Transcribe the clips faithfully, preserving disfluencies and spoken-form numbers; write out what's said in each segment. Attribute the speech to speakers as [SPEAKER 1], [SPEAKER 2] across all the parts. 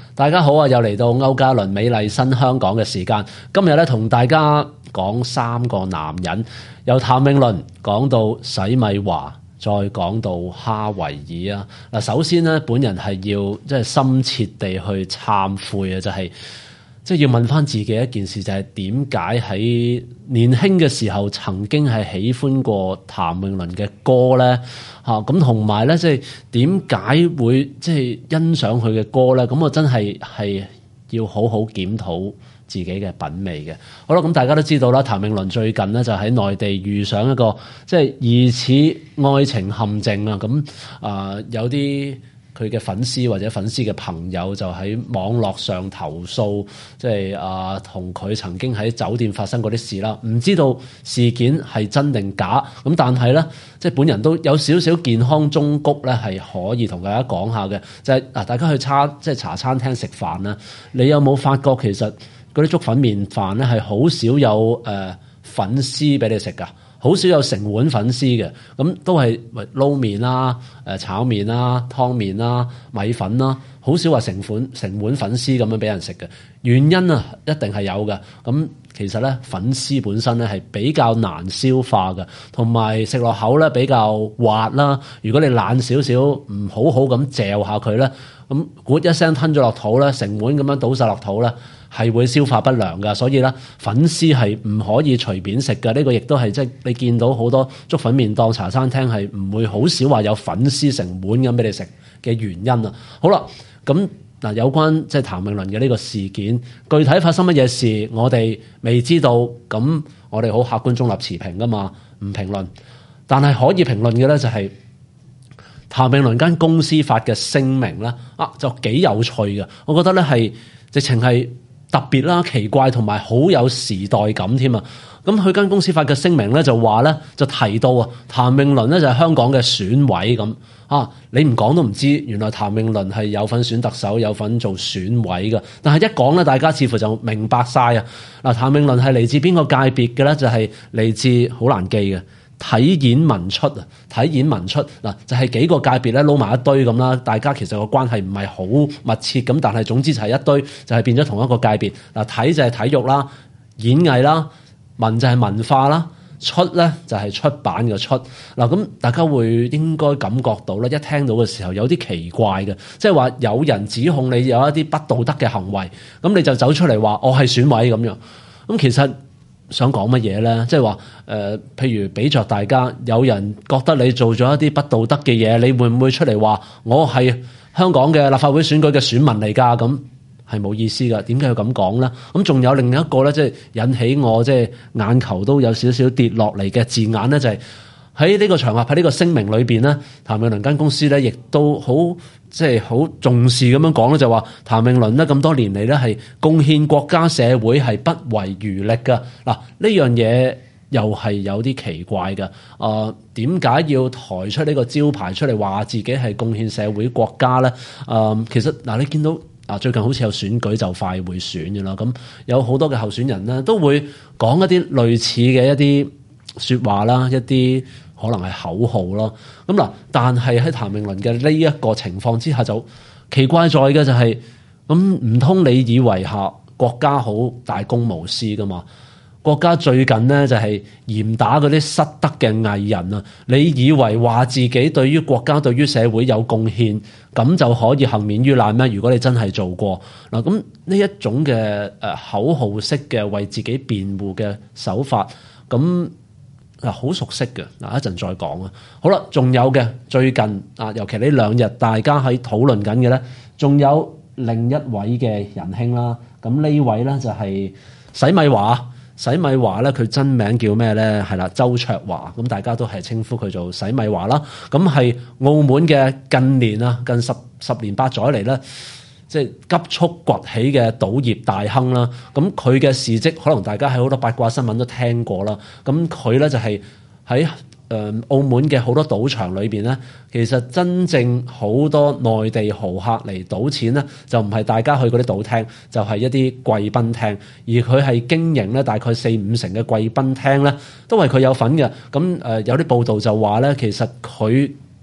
[SPEAKER 1] 大家好啊！又嚟到歐嘉倫美麗新香港嘅時間，今日咧同大家講三個男人，由譚詠麟講到洗米華，再講到哈維爾啊！嗱，首先咧，本人係要即係深切地去懺悔啊，就係、是。即係要問翻自己一件事，就係點解喺年輕嘅時候曾經係喜歡過譚詠麟嘅歌咧？嚇咁同埋咧，即係點解會即係欣賞佢嘅歌咧？咁我真係係要好好檢討自己嘅品味嘅。好啦，咁大家都知道啦，譚詠麟最近咧就喺內地遇上一個即係疑似愛情陷阱啊！咁啊、呃、有啲。佢嘅粉絲或者粉絲嘅朋友就喺網絡上投訴，即係啊同佢曾經喺酒店發生過啲事啦。唔知道事件係真定假，咁但係咧，即係本人都有少少健康忠告咧，係可以同大家講下嘅。就係、是、嗱，大家去茶即係茶餐廳食飯啦，你有冇發覺其實嗰啲粥粉麵飯咧係好少有誒、呃、粉絲俾你食㗎？好少有成碗粉絲嘅，咁都係撈麵啦、誒炒麵啦、湯麵啦、米粉啦，好少話成碗成碗粉絲咁樣俾人食嘅。原因啊，一定係有嘅。咁其實咧，粉絲本身咧係比較難消化嘅，同埋食落口咧比較滑啦。如果你懶少少，唔好好咁嚼下佢咧，咁咕一聲吞咗落肚咧，成碗咁樣倒晒落肚咧。係會消化不良㗎，所以咧粉絲係唔可以隨便食㗎。呢、這個亦都係即係你見到好多粥粉麵檔茶餐廳係唔會好少話有粉絲成碗咁俾你食嘅原因啊。好啦，咁嗱有關即係譚詠麟嘅呢個事件，具體發生乜嘢事，我哋未知道。咁我哋好客觀中立持平㗎嘛，唔評論。但係可以評論嘅咧就係、是、譚詠麟間公司發嘅聲明咧，啊就幾有趣嘅。我覺得咧係直情係。特別啦，奇怪同埋好有時代感添啊！咁佢間公司發嘅聲明咧就話咧就提到啊，譚詠麟咧就係香港嘅選委咁啊！你唔講都唔知，原來譚詠麟係有份選特首，有份做選委嘅。但係一講咧，大家似乎就明白晒啊！嗱，譚詠麟係嚟自邊個界別嘅咧？就係、是、嚟自好難記嘅。體演文出啊，體演文出嗱，就係幾個界別咧撈埋一堆咁啦。大家其實個關係唔係好密切咁，但係總之就係一堆，就係變咗同一個界別嗱。體就係體育啦，演藝啦，文就係文化啦，出咧就係出版嘅出嗱。咁大家會應該感覺到咧，一聽到嘅時候有啲奇怪嘅，即係話有人指控你有一啲不道德嘅行為，咁你就走出嚟話我係選委咁樣，咁其實。想講乜嘢咧？即係話誒，譬如俾着大家，有人覺得你做咗一啲不道德嘅嘢，你會唔會出嚟話我係香港嘅立法會選舉嘅選民嚟㗎？咁係冇意思㗎。點解要咁講咧？咁仲有另一個咧，即係引起我即係眼球都有少少跌落嚟嘅字眼咧，就係喺呢個場合喺呢個聲明裏邊咧，譚詠麟間公司咧亦都好即係好重視咁樣講咧，就話譚詠麟咧咁多年嚟咧係貢獻國家社會係不遺餘力㗎。嗱，呢樣嘢又係有啲奇怪嘅。啊，點解要抬出呢個招牌出嚟話自己係貢獻社會國家咧？啊，其實嗱，你見到啊最近好似有選舉就快會選嘅啦，咁有好多嘅候選人咧都會講一啲類似嘅一啲説話啦，一啲。可能係口號咯，咁嗱，但係喺譚詠麟嘅呢一個情況之下，就奇怪在嘅就係、是，咁唔通你以為下國家好大公無私噶嘛？國家最近呢，就係、是、嚴打嗰啲失德嘅藝人啊！你以為話自己對於國家對於社會有貢獻，咁就可以幸免於難咩？如果你真係做過嗱，咁呢一種嘅誒、呃、口號式嘅為自己辯護嘅手法，咁。嗱，好熟悉嘅，嗱一陣再講啊。好啦，仲有嘅最近啊，尤其呢兩日大家喺討論緊嘅咧，仲有另一位嘅仁兄啦。咁呢位咧就係洗米華，洗米華咧佢真名叫咩咧？係啦，周焯華。咁大家都係稱呼佢做洗米華啦。咁係澳門嘅近年啊，近十十年八載嚟咧。即係急速崛起嘅賭業大亨啦，咁佢嘅事蹟可能大家喺好多八卦新聞都聽過啦。咁佢咧就係喺誒澳門嘅好多賭場裏邊咧，其實真正好多內地豪客嚟賭錢咧，就唔係大家去嗰啲賭廳，就係、是、一啲貴賓廳，而佢係經營咧大概四五成嘅貴賓廳咧，都係佢有份嘅。咁誒、呃、有啲報道就話咧，其實佢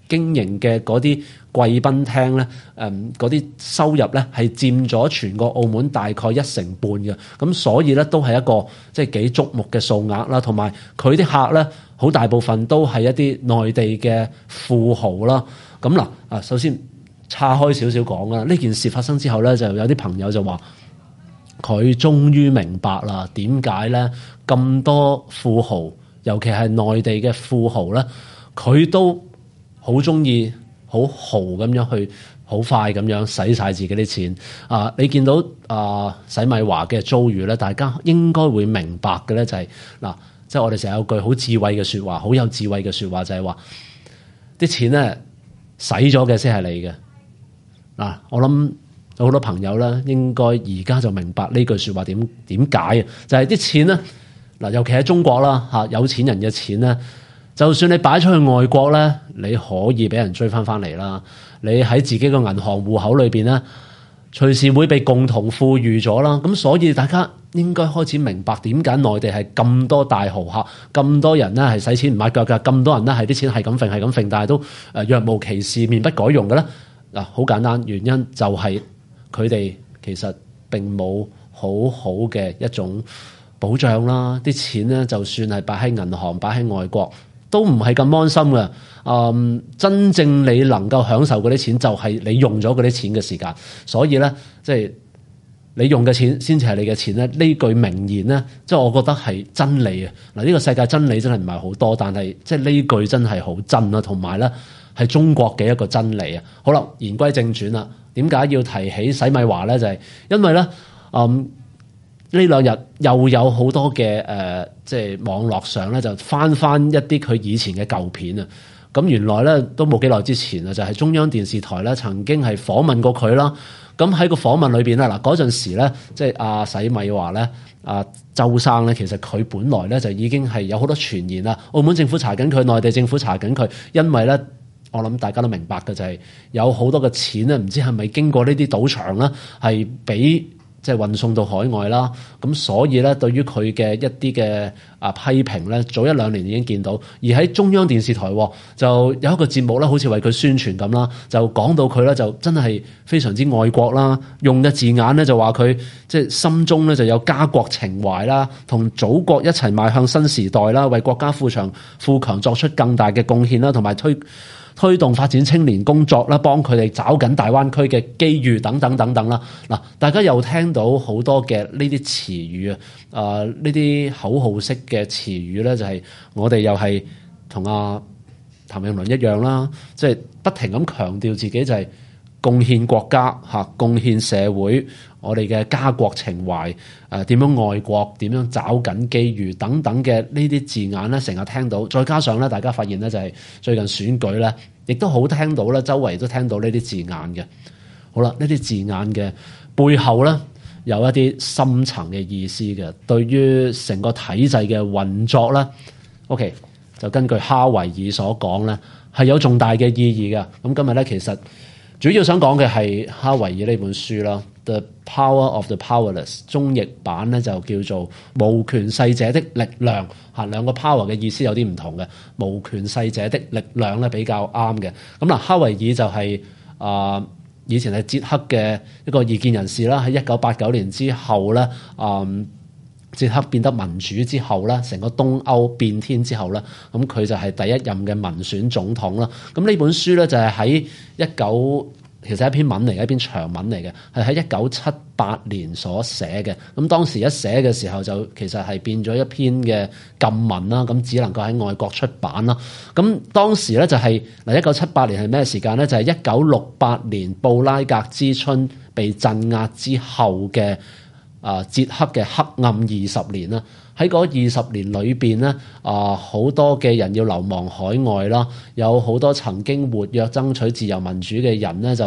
[SPEAKER 1] 經營嘅嗰啲貴賓廳咧，誒嗰啲收入咧係佔咗全個澳門大概一成半嘅，咁所以咧都係一個即係幾矚目嘅數額啦。同埋佢啲客咧，好大部分都係一啲內地嘅富豪啦。咁嗱啊，首先岔開少少講啦，呢件事發生之後咧，就有啲朋友就話佢終於明白啦，點解咧咁多富豪，尤其係內地嘅富豪咧，佢都好中意好豪咁樣去，好快咁樣使晒自己啲錢啊！你見到啊洗米華嘅遭遇咧，大家應該會明白嘅咧，就係、是、嗱，即係我哋成日有句好智慧嘅説話，好有智慧嘅説話就係話啲錢咧使咗嘅先係你嘅嗱、啊。我諗有好多朋友咧，應該而家就明白呢句説話點點解啊？就係、是、啲錢咧嗱，尤其喺中國啦嚇，有錢人嘅錢咧。就算你擺出去外國咧，你可以俾人追翻翻嚟啦。你喺自己個銀行戶口裏邊咧，隨時會被共同富裕咗啦。咁所以大家應該開始明白點解內地係咁多大豪客，咁多人咧係使錢唔抹腳㗎，咁多人咧係啲錢係咁揈係咁揈，但係都誒若無其事、面不改容嘅咧。嗱，好簡單，原因就係佢哋其實並冇好好嘅一種保障啦。啲錢咧，就算係擺喺銀行、擺喺外國，都唔係咁安心嘅。嗯，真正你能夠享受嗰啲錢，就係你用咗嗰啲錢嘅時間。所以咧，即係你用嘅錢先至係你嘅錢咧。呢句名言咧，即係我覺得係真理啊！嗱，呢個世界真理真係唔係好多，但係即係呢句真係好真啊，同埋咧係中國嘅一個真理啊。好啦，言歸正傳啦，點解要提起洗米華咧？就係、是、因為咧，嗯。呢兩日又有好多嘅誒、呃，即係網絡上咧就翻翻一啲佢以前嘅舊片啊！咁原來咧都冇幾耐之前啊，就係、是、中央電視台咧曾經係訪問過佢啦。咁喺個訪問裏邊咧，嗱嗰陣時咧，即係阿洗米華咧，阿、啊、周生咧，其實佢本來咧就已經係有好多傳言啦。澳門政府查緊佢，內地政府查緊佢，因為咧我諗大家都明白嘅就係、是、有好多嘅錢咧，唔知係咪經過呢啲賭場啦，係俾即係運送到海外啦，咁所以咧，對於佢嘅一啲嘅啊批評咧，早一兩年已經見到。而喺中央電視台就有一個節目咧，好似為佢宣傳咁啦，就講到佢咧就真係非常之愛國啦，用嘅字眼咧就話佢即係心中咧就有家國情懷啦，同祖國一齊邁向新時代啦，為國家富強富強作出更大嘅貢獻啦，同埋推推動發展青年工作啦，幫佢哋找緊大灣區嘅機遇等等等等啦。嗱，大家又聽到好多嘅呢啲詞語啊，啊呢啲口號式嘅詞語咧，就係我哋又係同阿譚詠麟一樣啦，即係不停咁強調自己就係貢獻國家嚇，貢獻社會，我哋嘅家國情懷，誒點樣愛國，點樣找緊機遇等等嘅呢啲字眼咧，成日聽到。再加上咧，大家發現咧就係最近選舉咧，亦都好聽到咧，周圍都聽到呢啲字眼嘅。好啦，呢啲字眼嘅背後咧，有一啲深層嘅意思嘅。對於成個體制嘅運作咧 ，OK， 就根據哈維爾所講咧，係有重大嘅意義嘅。咁今日咧，其實主要想講嘅係哈維爾呢本書啦，《The Power of the Powerless》中譯版咧就叫做《無權勢者的力量》嚇，兩個 power 嘅意思有啲唔同嘅，無權勢者的力量咧比較啱嘅。咁嗱，哈維爾就係、是、啊、呃、以前係捷克嘅一個異見人士啦，喺一九八九年之後咧，啊、呃、捷克變得民主之後咧，成個東歐變天之後咧，咁佢就係第一任嘅民選總統啦。咁呢本書咧就係喺一九，其實係一篇文嚟嘅，一篇長文嚟嘅，係喺一九七八年所寫嘅。咁當時一寫嘅時候就其實係變咗一篇嘅禁文啦，咁只能夠喺外國出版啦。咁當時咧就係嗱，一九七八年係咩時間咧？就係一九六八年布拉格之春被鎮壓之後嘅。啊，捷克嘅黑暗二十年啦，喺嗰二十年裏邊咧，啊好多嘅人要流亡海外啦，有好多曾經活躍爭取自由民主嘅人咧，就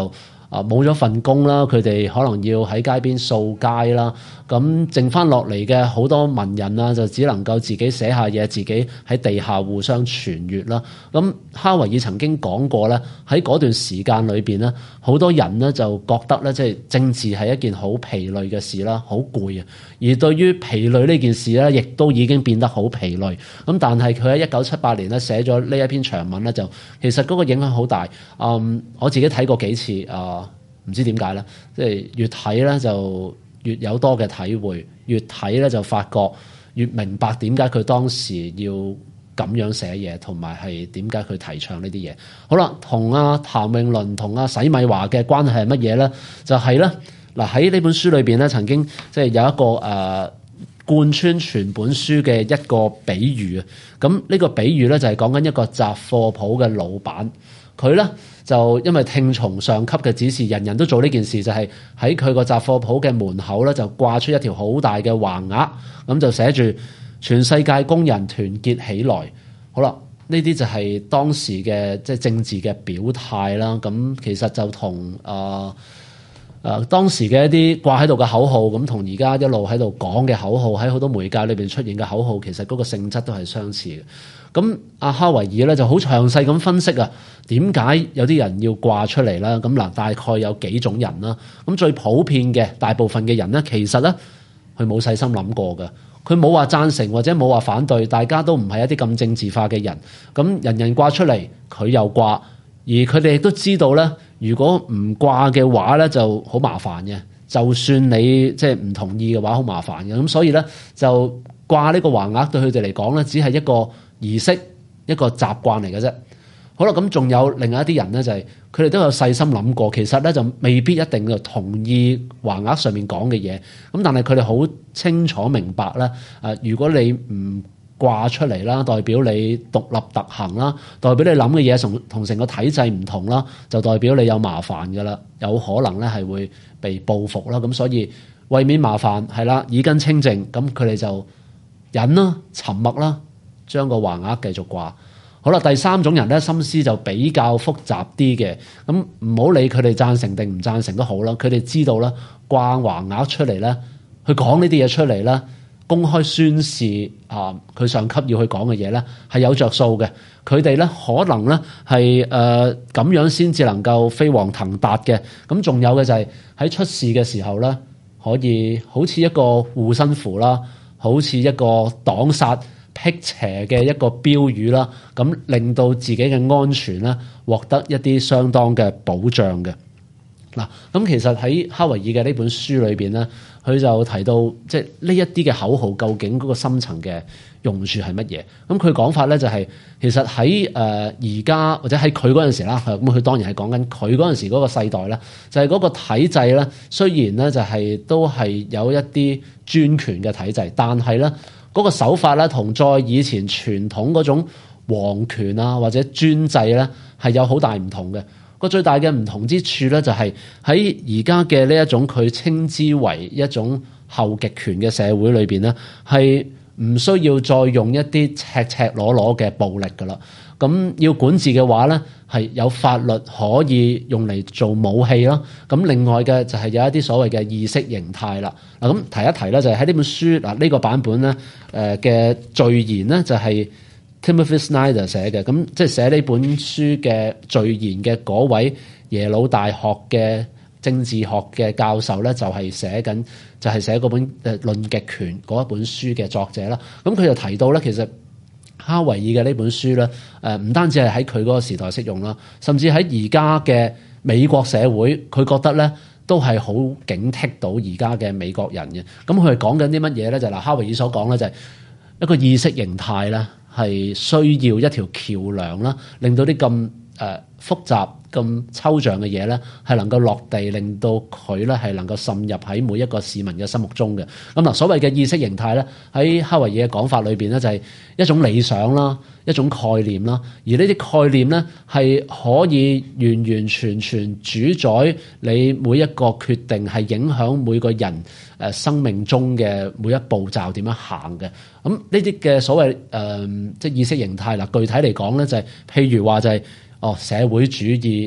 [SPEAKER 1] 啊冇咗份工啦，佢哋可能要喺街邊掃街啦。咁剩翻落嚟嘅好多文人啊，就只能夠自己寫下嘢，自己喺地下互相傳閱啦。咁哈維爾曾經講過咧，喺嗰段時間裏邊咧，好多人咧就覺得咧，即係政治係一件好疲累嘅事啦，好攰啊。而對於疲累呢件事咧，亦都已經變得好疲累。咁但係佢喺一九七八年咧寫咗呢一篇長文咧，就其實嗰個影響好大。嗯，我自己睇過幾次啊，唔知點解咧，即係越睇咧就越有多嘅體會，越睇咧就發覺越明白點解佢當時要咁樣寫嘢，同埋係點解佢提倡呢啲嘢。好啦，同阿譚詠麟同阿洗米華嘅關係係乜嘢咧？就係咧嗱，喺呢本書裏邊咧，曾經即係有一個誒、呃、貫穿全本書嘅一個比喻啊。咁呢個比喻咧就係講緊一個雜貨鋪嘅老闆，佢咧就因為聽從上級嘅指示，人人都做呢件事，就係喺佢個雜貨鋪嘅門口咧就掛出一條好大嘅橫額，咁就寫住全世界工人團結起來。好啦，呢啲就係當時嘅即係政治嘅表態啦。咁其實就同啊誒當時嘅一啲掛喺度嘅口號，咁同而家一路喺度講嘅口號，喺好多媒介裏邊出現嘅口號，其實嗰個性質都係相似嘅。咁阿哈維爾咧就好詳細咁分析啊，點解有啲人要掛出嚟啦？咁嗱，大概有幾種人啦。咁最普遍嘅大部分嘅人咧，其實咧佢冇細心諗過嘅，佢冇話贊成或者冇話反對，大家都唔係一啲咁政治化嘅人。咁人人掛出嚟，佢又掛，而佢哋亦都知道咧，如果唔掛嘅話咧，就好麻煩嘅。就算你即係唔同意嘅話，好麻煩嘅。咁所以咧，就掛呢個橫額對佢哋嚟講咧，只係一個儀式，一個習慣嚟嘅啫。好啦，咁仲有另外一啲人咧，就係佢哋都有細心諗過，其實咧就未必一定就同意橫額上面講嘅嘢。咁但係佢哋好清楚明白咧，誒，如果你唔掛出嚟啦，代表你獨立特行啦，代表你諗嘅嘢同同成個體制唔同啦，就代表你有麻煩噶啦，有可能咧係會被報復啦。咁所以為免麻煩，係啦，耳根清淨，咁佢哋就忍啦，沉默啦，將個橫額繼續掛。好啦，第三種人咧，心思就比較複雜啲嘅，咁唔好理佢哋贊成定唔贊成都好啦。佢哋知道啦，掛橫額出嚟咧，去講呢啲嘢出嚟咧，公開宣示啊，佢上級要去講嘅嘢咧，係有着數嘅。佢哋咧可能咧係誒咁樣先至能夠飛黃騰達嘅。咁仲有嘅就係喺出事嘅時候咧，可以好似一個護身符啦，好似一個擋殺辟邪嘅一個標語啦，咁令到自己嘅安全咧獲得一啲相當嘅保障嘅。嗱，咁其實喺哈維爾嘅呢本書裏邊咧，佢就提到即係呢一啲嘅口號究竟嗰個深層嘅用處係乜嘢？咁佢講法咧就係、是、其實喺誒而家或者喺佢嗰陣時啦，咁佢當然係講緊佢嗰陣時嗰個世代咧，就係、是、嗰個體制咧，雖然咧就係、是、都係有一啲專權嘅體制，但係咧嗰個手法咧同再以前傳統嗰種皇權啊或者專制咧係有好大唔同嘅。個最大嘅唔同之處咧，就係喺而家嘅呢一種佢稱之為一種後極權嘅社會裏邊咧，係唔需要再用一啲赤赤裸裸嘅暴力噶啦。咁要管治嘅話咧，係有法律可以用嚟做武器啦。咁另外嘅就係有一啲所謂嘅意識形態啦。嗱，咁提一提咧，就係喺呢本書嗱呢個版本咧，誒嘅序言咧就係Timothy Snyder 寫嘅，咁即係寫呢本書嘅序言嘅嗰位耶魯大學嘅政治學嘅教授咧，就係寫緊就係寫嗰本誒論極權嗰一本書嘅作者啦。咁佢就提到咧，其實哈維爾嘅呢本書咧，誒唔單止係喺佢嗰個時代適用啦，甚至喺而家嘅美國社會，佢覺得咧都係好警惕到而家嘅美國人嘅。咁佢係講緊啲乜嘢咧？就係嗱，哈維爾所講咧，就係一個意識形態啦。係需要一條橋樑啦，令到啲咁誒複雜、咁抽象嘅嘢咧，係能夠落地，令到佢咧係能夠滲入喺每一個市民嘅心目中嘅。咁嗱，所謂嘅意識形態咧，喺哈維爾嘅講法裏邊咧，就係一種理想啦，一種概念啦。而呢啲概念咧，係可以完完全全主宰你每一個決定，係影響每個人誒生命中嘅每一步驟點樣行嘅。咁呢啲嘅所謂誒、呃、即係意識形態啦，具體嚟講咧就係、是、譬如話就係、是、哦社會主義係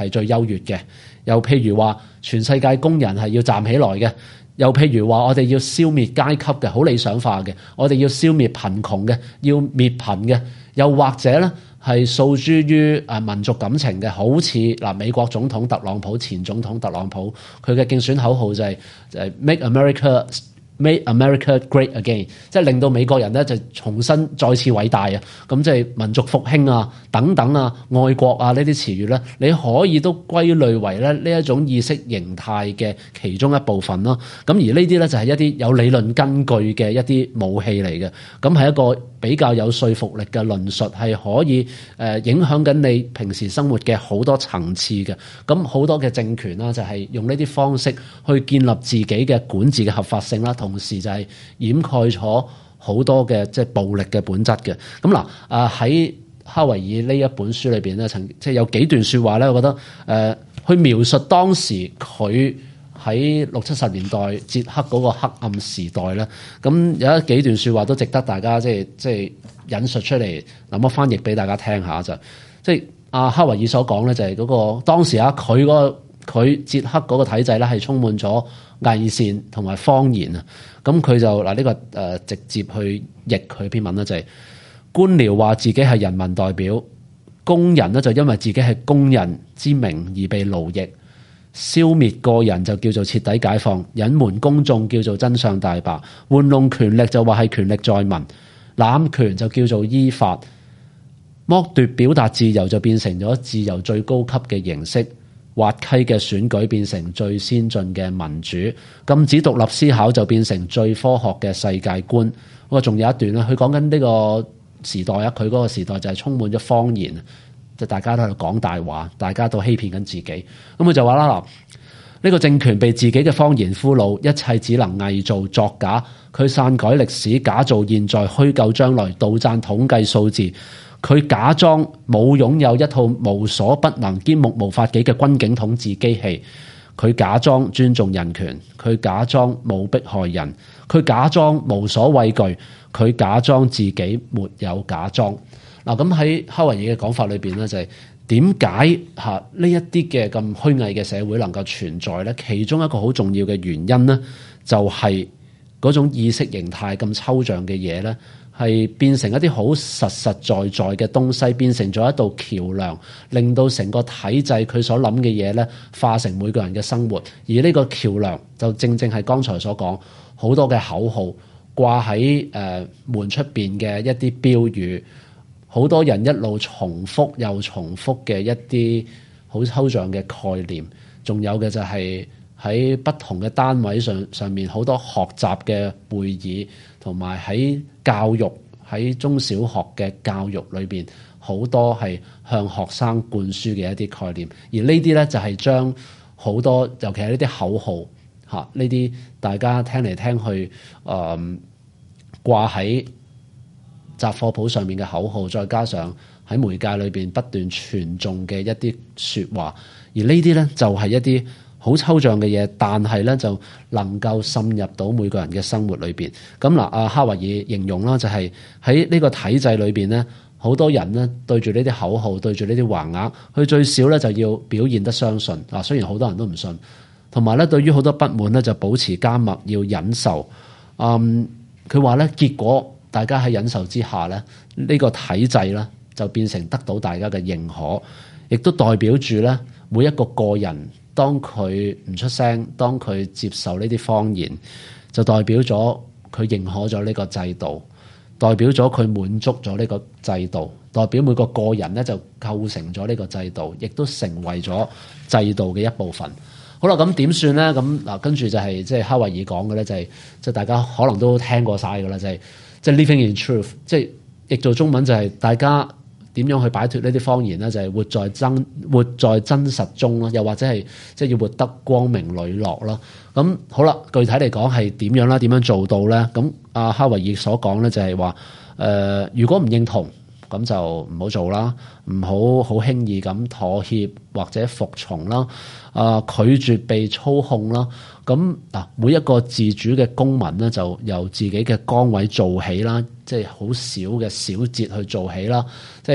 [SPEAKER 1] 係最優越嘅。又譬如話，全世界工人係要站起來嘅。又譬如話，我哋要消滅階級嘅，好理想化嘅。我哋要消滅貧窮嘅，要滅貧嘅。又或者咧，係訴諸於誒民族感情嘅，好似嗱美國總統特朗普，前總統特朗普，佢嘅競選口號就係就係 Make America Make America Great Again， 即係令到美國人咧就重新再次偉大啊！咁即係民族復興啊、等等啊、愛國啊呢啲詞語咧，你可以都歸類為咧呢一種意識形態嘅其中一部分咯。咁而呢啲咧就係一啲有理論根據嘅一啲武器嚟嘅，咁係一個比較有說服力嘅論述，係可以誒影響緊你平時生活嘅好多層次嘅。咁好多嘅政權啦，就係用呢啲方式去建立自己嘅管治嘅合法性啦，同時就係掩蓋咗好多嘅即係暴力嘅本質嘅。咁嗱啊喺哈維爾呢一本書裏邊咧，曾即係有幾段説話咧，我覺得誒、呃、去描述當時佢喺六七十年代捷克嗰個黑暗時代咧，咁有一幾段説話都值得大家即係即係引述出嚟，諗我翻譯俾大家聽下就，即係阿哈維爾所講咧，就係嗰個當時啊，佢嗰個佢捷克嗰個體制咧係充滿咗偽善同埋謊言啊，咁佢就嗱呢、這個誒、呃、直接去譯佢篇文啦，就係、是、官僚話自己係人民代表，工人咧就因為自己係工人之名而被奴役。消滅個人就叫做徹底解放，隱瞞公眾叫做真相大白，玩弄權力就話係權力在民，濫權就叫做依法，剝奪表達自由就變成咗自由最高級嘅形式，滑稽嘅選舉變成最先進嘅民主，禁止獨立思考就變成最科學嘅世界觀。我仲有一段啦，佢講緊呢個時代啊，佢嗰個時代就係充滿咗謊言。就大家都喺度講大話，大家都欺騙緊自己。咁佢就話啦嗱，呢個政權被自己嘅謊言俘虜，一切只能偽造作假。佢篡改歷史，假造現在，虛構將來，杜撰統計數字。佢假裝冇擁有一套無所不能兼目無法紀嘅軍警統治機器。佢假裝尊重人權，佢假裝冇迫害人，佢假裝無所畏懼，佢假裝自己沒有假裝。嗱，咁喺哈維爾嘅講法裏邊咧，就係點解嚇呢一啲嘅咁虛偽嘅社會能夠存在咧？其中一個好重要嘅原因咧，就係嗰種意識形態咁抽象嘅嘢咧，係變成一啲好實實在在嘅東西，變成咗一道橋梁，令到成個體制佢所諗嘅嘢咧，化成每個人嘅生活。而呢個橋梁就正正係剛才所講好多嘅口號掛喺誒門出邊嘅一啲標語。好多人一路重複又重複嘅一啲好抽象嘅概念，仲有嘅就係喺不同嘅單位上上面好多學習嘅會議，同埋喺教育喺中小學嘅教育裏邊，好多係向學生灌輸嘅一啲概念。而呢啲咧就係將好多，尤其係呢啲口號嚇，呢啲大家聽嚟聽去，誒、呃、掛喺雜貨鋪上面嘅口號，再加上喺媒介裏邊不斷傳頌嘅一啲説話，而呢啲咧就係一啲好抽象嘅嘢，但係咧就能夠滲入到每個人嘅生活裏邊。咁嗱，阿哈維爾形容啦，就係喺呢個體制裏邊咧，好多人咧對住呢啲口號，對住呢啲橫額，佢最少咧就要表現得相信。嗱，雖然好多人都唔信，同埋咧對於好多不滿咧就保持緘默，要忍受。嗯，佢話咧結果。大家喺忍受之下咧，呢、這個體制咧就變成得到大家嘅認可，亦都代表住咧每一個個人，當佢唔出聲，當佢接受呢啲謊言，就代表咗佢認可咗呢個制度，代表咗佢滿足咗呢個制度，代表每個個人咧就構成咗呢個制度，亦都成為咗制度嘅一部分。好啦，咁點算咧？咁嗱，跟住就係即係哈維爾講嘅咧，就係即係大家可能都聽過晒㗎啦，就係、是。即係 living in truth，即係譯做中文就係大家點樣去擺脫呢啲謊言咧？就係、是、活在真活在真實中咯，又或者係即係要活得光明磊落咯。咁好啦，具體嚟講係點樣啦？點樣做到咧？咁阿哈維爾所講咧就係話誒，如果唔認同，咁就唔好做啦，唔好好輕易咁妥協或者服從啦。啊、呃，拒絕被操控啦。咁嗱，每一個自主嘅公民咧，就由自己嘅崗位做起啦，即係好少嘅小節去做起啦。即係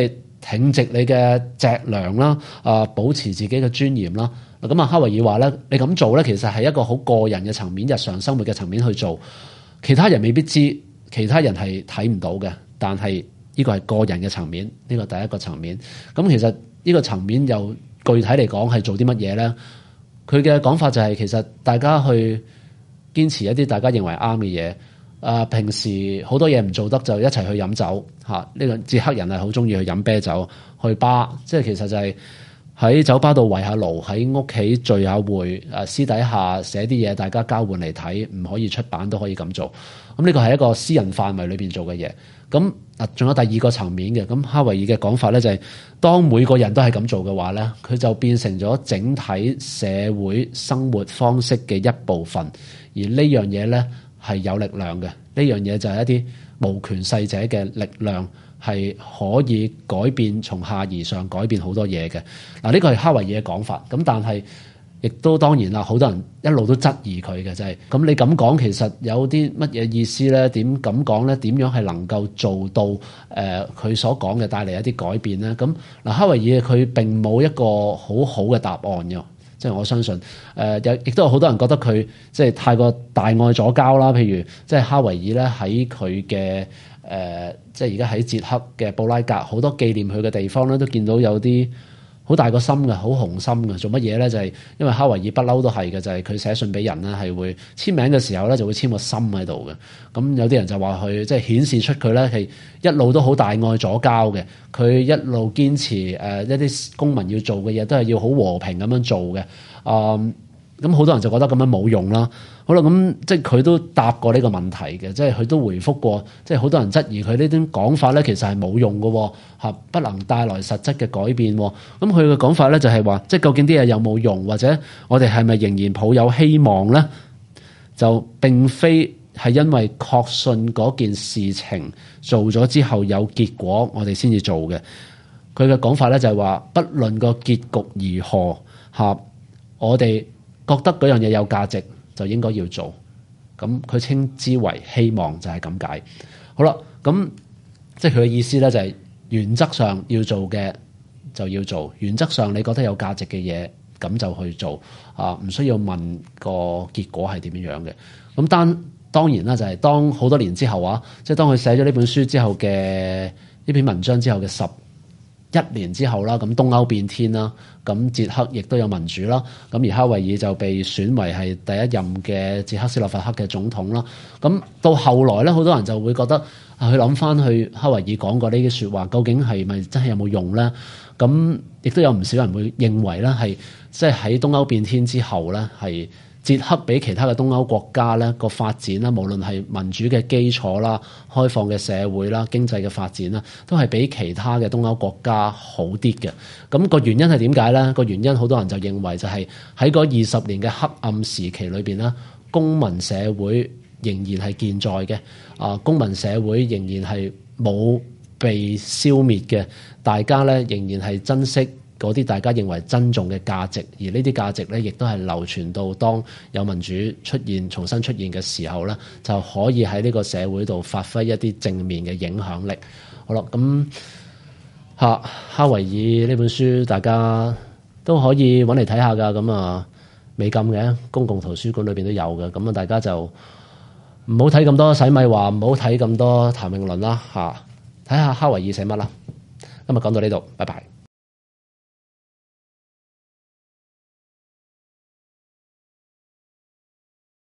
[SPEAKER 1] 挺直你嘅脊梁啦，啊，保持自己嘅尊嚴啦。咁啊，哈維爾話咧，你咁做咧，其實係一個好個人嘅層面、日常生活嘅層面去做，其他人未必知，其他人係睇唔到嘅。但係呢個係個人嘅層面，呢個第一個層面。咁其實呢個層面又具體嚟講係做啲乜嘢咧？佢嘅講法就係其實大家去堅持一啲大家認為啱嘅嘢。啊，平時好多嘢唔做得就一齊去飲酒嚇。呢個捷克人係好中意去飲啤酒、去巴，即係其實就係喺酒吧度圍下爐，喺屋企聚下會，誒私底下寫啲嘢，大家交換嚟睇，唔可以出版都可以咁做。咁呢個係一個私人範圍裏邊做嘅嘢。咁啊，仲有第二個層面嘅。咁哈維爾嘅講法咧就係，當每個人都係咁做嘅話咧，佢就變成咗整體社會生活方式嘅一部分。而呢樣嘢咧係有力量嘅，呢樣嘢就係一啲無權勢者嘅力量，係可以改變從下而上改變好多嘢嘅。嗱，呢個係哈維爾嘅講法。咁但係亦都當然啦，好多人一路都質疑佢嘅，就係咁你咁講，其實有啲乜嘢意思咧？點咁講咧？點樣係能夠做到誒佢、呃、所講嘅帶嚟一啲改變咧？咁嗱，哈維爾佢並冇一個好好嘅答案嘅。即係我相信，誒、呃、有亦都有好多人覺得佢即係太過大愛左膠啦。譬如即係哈維爾咧喺佢嘅誒，即係而家喺捷克嘅布拉格好多紀念佢嘅地方咧，都見到有啲好大個心嘅，好紅心嘅。做乜嘢咧？就係、是、因為哈維爾不嬲都係嘅，就係、是、佢寫信俾人咧，係會簽名嘅時候咧，就會簽個心喺度嘅。咁有啲人就話佢即係顯示出佢咧係一路都好大愛左膠嘅。佢一路堅持誒、呃、一啲公民要做嘅嘢，都係要好和平咁樣做嘅。啊、嗯，咁好多人就覺得咁樣冇用啦。好啦，咁即係佢都答過呢個問題嘅，即係佢都回覆過，即係好多人質疑佢呢啲講法咧，其實係冇用嘅，嚇不能帶來實質嘅改變。咁佢嘅講法咧就係話，即係究竟啲嘢有冇用，或者我哋係咪仍然抱有希望咧？就並非係因為確信嗰件事情做咗之後有結果，我哋先至做嘅。佢嘅講法咧就係話，不論個結局如何，嚇我哋覺得嗰樣嘢有價值，就應該要做。咁佢稱之為希望，就係咁解。好啦，咁即係佢嘅意思咧，就係原則上要做嘅就要做，原則上你覺得有價值嘅嘢，咁就去做啊，唔需要問個結果係點樣樣嘅。咁當當然啦，就係當好多年之後啊，即係當佢寫咗呢本書之後嘅呢篇文章之後嘅十一年之後啦，咁東歐變天啦，咁捷克亦都有民主啦，咁而哈維爾就被選為係第一任嘅捷克斯洛伐克嘅總統啦。咁到後來咧，好多人就會覺得啊，去諗翻去哈維爾講過呢啲説話，究竟係咪真係有冇用咧？咁亦都有唔少人會認為咧，係即係喺東歐變天之後咧，係捷克比其他嘅東歐國家咧個發展啦，無論係民主嘅基礎啦、開放嘅社會啦、經濟嘅發展啦，都係比其他嘅東歐國家好啲嘅。咁個原因係點解咧？個原因好多人就認為就係喺嗰二十年嘅黑暗時期裏邊啦，公民社會仍然係健在嘅。啊，公民社會仍然係冇被消滅嘅，大家咧仍然係珍惜嗰啲大家認為珍重嘅價值，而呢啲價值咧，亦都係流傳到當有民主出現、重新出現嘅時候咧，就可以喺呢個社會度發揮一啲正面嘅影響力。好啦，咁哈哈維爾呢本書大家都可以揾嚟睇下㗎。咁啊，未禁嘅，公共圖書館裏邊都有嘅。咁啊，大家就唔好睇咁多洗米話，唔好睇咁多譚詠麟啦嚇，睇下哈維爾寫乜啦。今日講到呢度，拜拜。